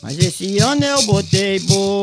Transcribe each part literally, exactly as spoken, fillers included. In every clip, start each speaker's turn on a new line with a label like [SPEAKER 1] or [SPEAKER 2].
[SPEAKER 1] Mas esse ano eu botei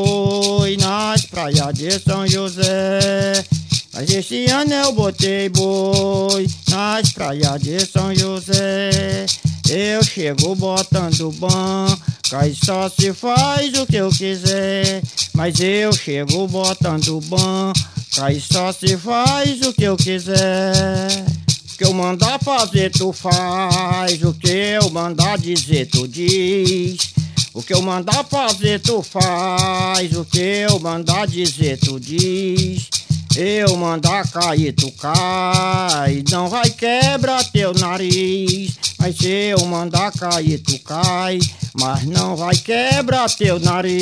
[SPEAKER 1] boi nas praias de São José. Mas esse ano eu botei boi nas praias de São José. Eu chego botando banca e só se faz o que eu quiser. Mas eu chego botando banca e só se faz o que eu quiser. O que eu mandar fazer tu faz, o que eu mandar dizer tu diz. O que eu mandar fazer tu faz, o que eu mandar dizer tu diz. Eu mandar cair tu cai, não vai quebrar teu nariz. Mas se eu mandar cair tu cai, mas não vai quebrar teu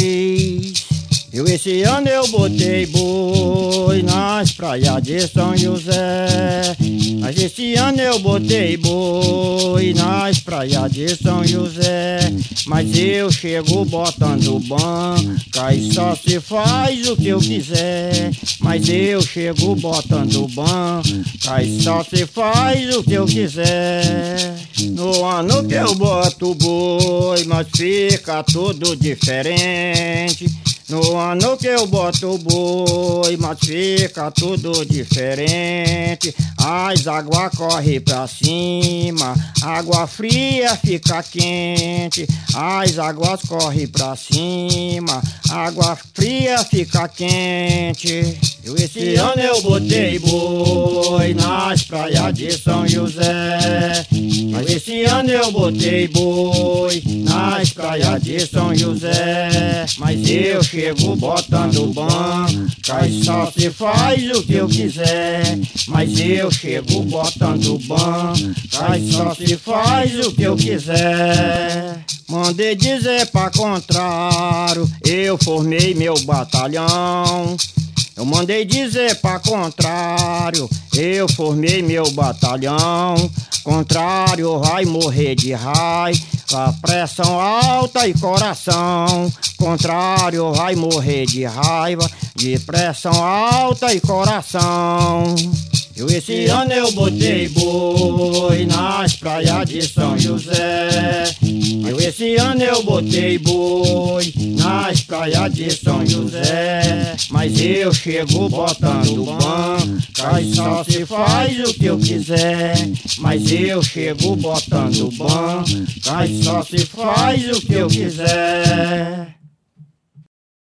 [SPEAKER 1] nariz. Eu esse ano eu botei boi nas praias de São José. Mas esse ano eu botei boi nas praias de São José. Mas eu chego botando banca e só se faz o que eu quiser. Mas eu chego botando banca e só se faz o que eu quiser. No ano que eu boto boi, mas fica tudo diferente. No ano que eu boto boi, mas fica tudo diferente. As águas correm pra cima, água fria fica quente. As águas correm pra cima, água fria fica quente. Eu esse ano eu botei boi nas praias de São José. Mas esse ano eu botei boi nas praias de São José. Mas eu chego botando banca e só se faz o que eu quiser. Mas eu chego botando banca e só se faz o que eu quiser. Mandei dizer pra contrário, eu formei meu batalhão. Eu mandei dizer pra contrário, eu formei meu batalhão. Contrário vai morrer de raiva, pressão alta e coração. Contrário vai morrer de raiva, de pressão alta e coração. Eu esse ano eu botei boi nas praias de São José. Eu esse ano eu botei boi nas praias de São José. Mas eu chego botando banca e só se faz o que eu quiser. Mas eu chego botando banca e só se faz o que eu quiser.